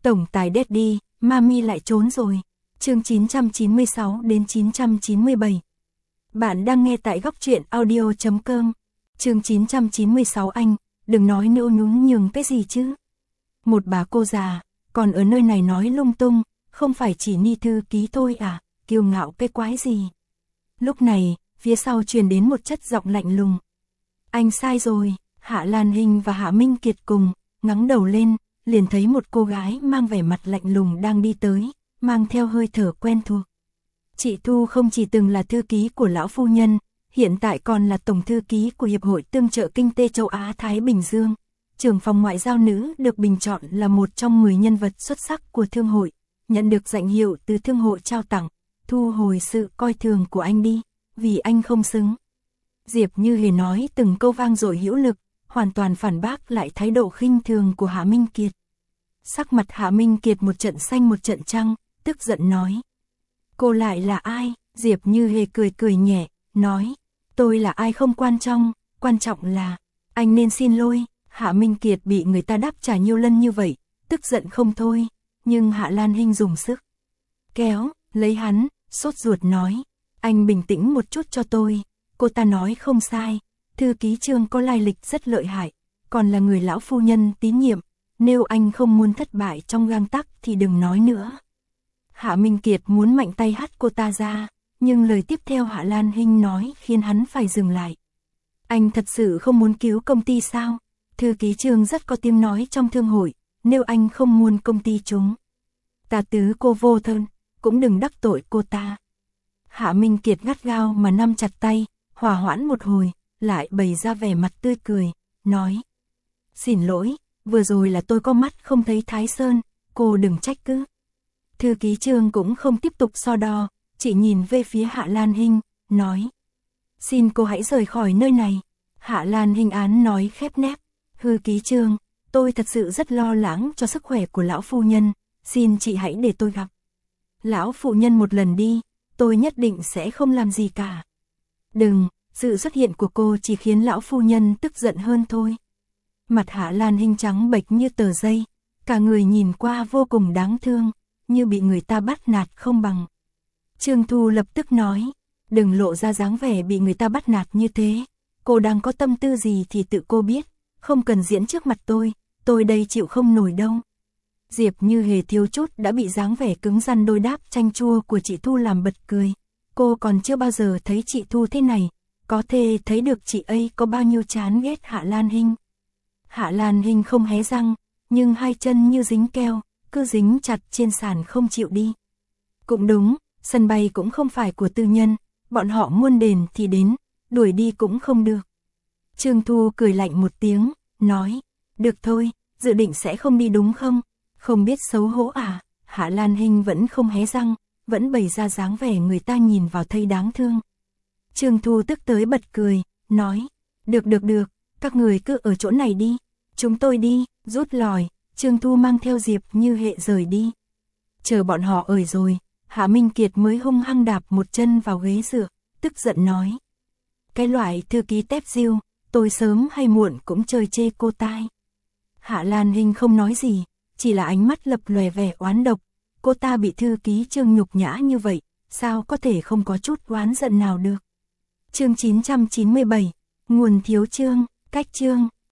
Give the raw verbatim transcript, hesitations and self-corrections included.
Tổng tài Daddy, Mami lại trốn rồi. Chương chín trăm chín mươi sáu đến chín trăm chín mươi bảy. Bạn đang nghe tại góc truyện audio chấm com. Chương chín trăm chín mươi sáu. Anh, đừng nói nữa, nhún nhường cái gì chứ. Một bà cô già, còn ở nơi này nói lung tung, không phải chỉ Ni thư ký thôi à, kiêu ngạo cái quái gì. Lúc này, phía sau truyền đến một chất giọng lạnh lùng. Anh sai rồi. Hạ Lan Hinh và Hạ Minh Kiệt cùng ngẩng đầu lên, liền thấy một cô gái mang vẻ mặt lạnh lùng đang đi tới, mang theo hơi thở quen thuộc. Chị Thu không chỉ từng là thư ký của lão phu nhân, hiện tại còn là tổng thư ký của Hiệp hội Tương trợ Kinh tế Châu Á Thái Bình Dương. Trưởng phòng ngoại giao nữ được bình chọn là một trong mười nhân vật xuất sắc của thương hội, nhận được danh hiệu từ thương hội trao tặng. Thu hồi sự coi thường của anh đi, vì anh không xứng. Diệp Như Hề nói từng câu vang dội hữu lực, hoàn toàn phản bác lại thái độ khinh thường của Hạ Minh Kiệt. Sắc mặt Hạ Minh Kiệt một trận xanh một trận trắng, tức giận nói. Cô lại là ai? Diệp Như Hề cười cười nhẹ, nói. Tôi là ai không quan trọng, quan trọng là, anh nên xin lỗi. Hạ Minh Kiệt bị người ta đáp trả nhiều lần như vậy, tức giận không thôi, nhưng Hạ Lan Hinh dùng sức kéo, lấy hắn, sốt ruột nói. Anh bình tĩnh một chút cho tôi. Cô ta nói không sai, thư ký Trương có lai lịch rất lợi hại, còn là người lão phu nhân tín nhiệm, nếu anh không muốn thất bại trong gang tắc thì đừng nói nữa. Hạ Minh Kiệt muốn mạnh tay hất cô ta ra, nhưng lời tiếp theo Hạ Lan Hinh nói khiến hắn phải dừng lại. Anh thật sự không muốn cứu công ty sao? Thư ký Trương rất có tiếng nói trong thương hội, nếu anh không muốn công ty chúng ta tứ cô vô thân, cũng đừng đắc tội cô ta. Hạ Minh Kiệt gắt gao mà nắm chặt tay, hòa hoãn một hồi, lại bày ra vẻ mặt tươi cười, nói. Xin lỗi, vừa rồi là tôi có mắt không thấy Thái Sơn, cô đừng trách cứ. Thư ký Trương cũng không tiếp tục so đo, chỉ nhìn về phía Hạ Lan Hinh, nói. Xin cô hãy rời khỏi nơi này. Hạ Lan Hinh án nói khép nép. Thư ký Trương, tôi thật sự rất lo lắng cho sức khỏe của lão phu nhân, xin chị hãy để tôi gặp lão phu nhân một lần đi, tôi nhất định sẽ không làm gì cả. Đừng, sự xuất hiện của cô chỉ khiến lão phu nhân tức giận hơn thôi. Mặt Hạ Lan Hinh trắng bệch như tờ giấy, cả người nhìn qua vô cùng đáng thương, như bị người ta bắt nạt không bằng. Trương Thu lập tức nói, đừng lộ ra dáng vẻ bị người ta bắt nạt như thế, cô đang có tâm tư gì thì tự cô biết, không cần diễn trước mặt tôi, tôi đây chịu không nổi đâu. Diệp Như Hề thiếu chút đã bị dáng vẻ cứng rắn đôi đáp chanh chua của chị Thu làm bật cười. Cô còn chưa bao giờ thấy chị Thu thế này, có thể thấy được chị ấy có bao nhiêu chán ghét Hạ Lan Hinh. Hạ Lan Hinh không hé răng, nhưng hai chân như dính keo, cứ dính chặt trên sàn không chịu đi. Cũng đúng, sân bay cũng không phải của tư nhân, bọn họ muốn đền thì đến, đuổi đi cũng không được. Trương Thu cười lạnh một tiếng, nói, được thôi, dự định sẽ không đi đúng không? Không biết xấu hổ à? Hạ Lan Hinh vẫn không hé răng, vẫn bày ra dáng vẻ người ta nhìn vào thấy đáng thương. Trương Thu tức tới bật cười, nói, được được được, các người cứ ở chỗ này đi, chúng tôi đi, rút lòi. Trương Thu mang theo Diệp Như Hề rời đi. Chờ bọn họ ở rồi, Hạ Minh Kiệt mới hung hăng đạp một chân vào ghế dựa, tức giận nói. Cái loại thư ký tép diêu, tôi sớm hay muộn cũng chơi chê cô tai. Hạ Lan Hinh không nói gì, chỉ là ánh mắt lập lòe vẻ oán độc. Cô ta bị thư ký Trương nhục nhã như vậy, sao có thể không có chút oán giận nào được. Chương chín trăm chín mươi bảy, nguồn thiếu chương, cách chương.